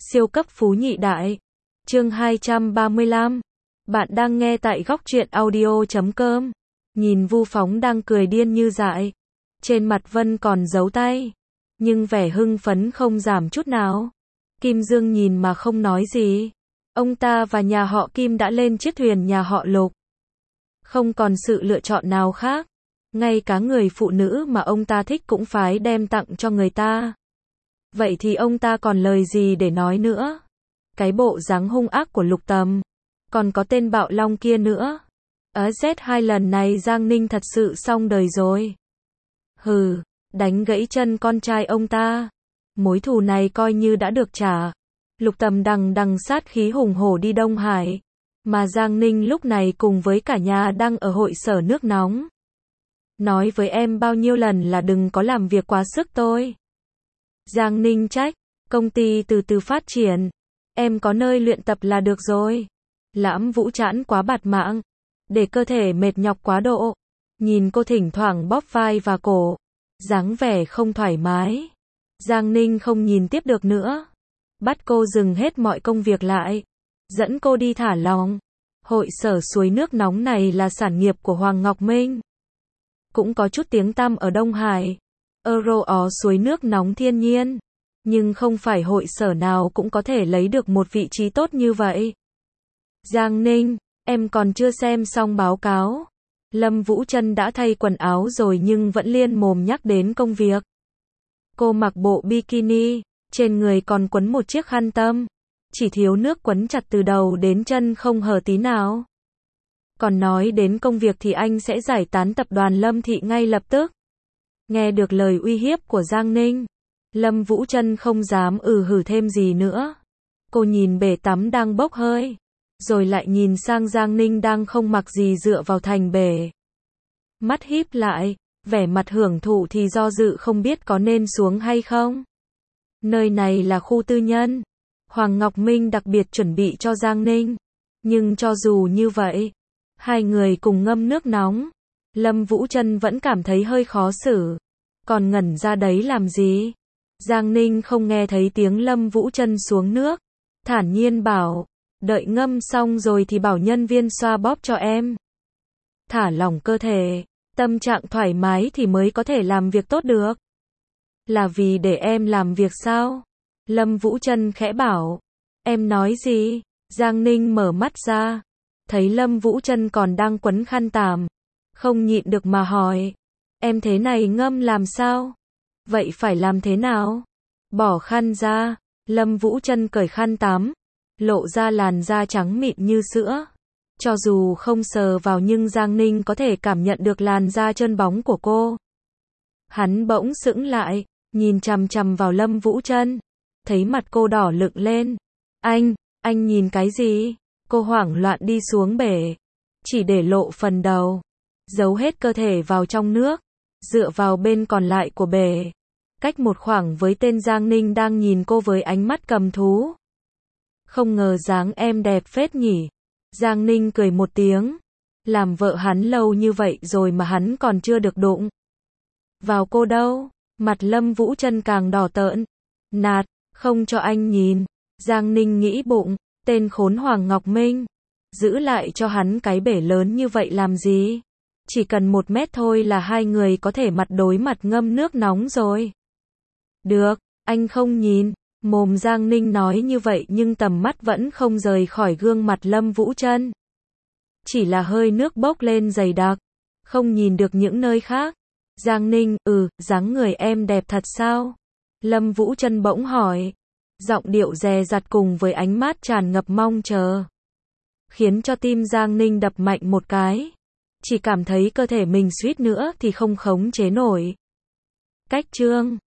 Siêu cấp phú nhị đại. Chương 235. Bạn đang nghe tại góc truyện audio.com. Nhìn Vu Phóng đang cười điên như dại. Trên mặt Vân còn giấu tay. Nhưng vẻ hưng phấn không giảm chút nào. Kim Dương nhìn mà không nói gì. Ông ta và nhà họ Kim đã lên chiếc thuyền nhà họ Lục. Không còn sự lựa chọn nào khác. Ngay cả người phụ nữ mà ông ta thích cũng phải đem tặng cho người ta. Vậy thì ông ta còn lời gì để nói nữa? Cái bộ dáng hung ác của Lục Tầm. Còn có tên Bạo Long kia nữa. Z2 lần này Giang Ninh thật sự xong đời rồi. Hừ, đánh gãy chân con trai ông ta. Mối thù này coi như đã được trả. Lục Tầm đằng sát khí hùng hổ đi Đông Hải. Mà Giang Ninh lúc này cùng với cả nhà đang ở hội sở nước nóng. Nói với em bao nhiêu lần là đừng có làm việc quá sức tôi. Giang Ninh trách, công ty từ từ phát triển. Em có nơi luyện tập là được rồi. Lãm Vũ chán quá bạt mạng. Để cơ thể mệt nhọc quá độ. Nhìn cô thỉnh thoảng bóp vai và cổ. Dáng vẻ không thoải mái. Giang Ninh không nhìn tiếp được nữa. Bắt cô dừng hết mọi công việc lại. Dẫn cô đi thả lỏng. Hội sở suối nước nóng này là sản nghiệp của Hoàng Ngọc Minh. Cũng có chút tiếng tăm ở Đông Hải. Euro suối nước nóng thiên nhiên. Nhưng không phải hội sở nào cũng có thể lấy được một vị trí tốt như vậy. Giang Ninh, em còn chưa xem xong báo cáo. Lâm Vũ Trân đã thay quần áo rồi nhưng vẫn liên mồm nhắc đến công việc. Cô mặc bộ bikini, trên người còn quấn một chiếc khăn tăm. Chỉ thiếu nước quấn chặt từ đầu đến chân không hở tí nào. Còn nói đến công việc thì anh sẽ giải tán tập đoàn Lâm Thị ngay lập tức. Nghe được lời uy hiếp của Giang Ninh, Lâm Vũ Trân không dám hử thêm gì nữa. Cô nhìn bể tắm đang bốc hơi, rồi lại nhìn sang Giang Ninh đang không mặc gì dựa vào thành bể. Mắt híp lại, vẻ mặt hưởng thụ thì do dự không biết có nên xuống hay không. Nơi này là khu tư nhân. Hoàng Ngọc Minh đặc biệt chuẩn bị cho Giang Ninh. Nhưng cho dù như vậy, hai người cùng ngâm nước nóng. Lâm Vũ Trân vẫn cảm thấy hơi khó xử. Còn ngẩn ra đấy làm gì? Giang Ninh không nghe thấy tiếng Lâm Vũ Trân xuống nước. Thản nhiên bảo, đợi ngâm xong rồi thì bảo nhân viên xoa bóp cho em. Thả lỏng cơ thể, tâm trạng thoải mái thì mới có thể làm việc tốt được. Là vì để em làm việc sao? Lâm Vũ Trân khẽ bảo. Em nói gì? Giang Ninh mở mắt ra. Thấy Lâm Vũ Trân còn đang quấn khăn tằm. Không nhịn được mà hỏi. Em thế này ngâm làm sao? Vậy phải làm thế nào? Bỏ khăn ra. Lâm Vũ Trân cởi khăn tắm. Lộ ra làn da trắng mịn như sữa. Cho dù không sờ vào nhưng Giang Ninh có thể cảm nhận được làn da trơn bóng của cô. Hắn bỗng sững lại. Nhìn chằm chằm vào Lâm Vũ Trân. Thấy mặt cô đỏ lựng lên. Anh nhìn cái gì? Cô hoảng loạn đi xuống bể. Chỉ để lộ phần đầu. Giấu hết cơ thể vào trong nước. Dựa vào bên còn lại của bể. Cách một khoảng với tên Giang Ninh đang nhìn cô với ánh mắt cầm thú. Không ngờ dáng em đẹp phết nhỉ. Giang Ninh cười một tiếng. Làm vợ hắn lâu như vậy rồi mà hắn còn chưa được đụng vào cô đâu. Mặt Lâm Vũ Trân càng đỏ tợn. Nạt, không cho anh nhìn. Giang Ninh nghĩ bụng, tên khốn Hoàng Ngọc Minh. Giữ lại cho hắn cái bể lớn như vậy làm gì? Chỉ cần 1 mét thôi là hai người có thể mặt đối mặt ngâm nước nóng rồi. Được, anh không nhìn. Mồm Giang Ninh nói như vậy nhưng tầm mắt vẫn không rời khỏi gương mặt Lâm Vũ Trân. Chỉ là hơi nước bốc lên dày đặc. Không nhìn được những nơi khác. Giang Ninh, dáng người em đẹp thật sao? Lâm Vũ Trân bỗng hỏi. Giọng điệu dè dặt cùng với ánh mắt tràn ngập mong chờ. Khiến cho tim Giang Ninh đập mạnh một cái. Chỉ cảm thấy cơ thể mình suýt nữa thì không khống chế nổi. Cách chương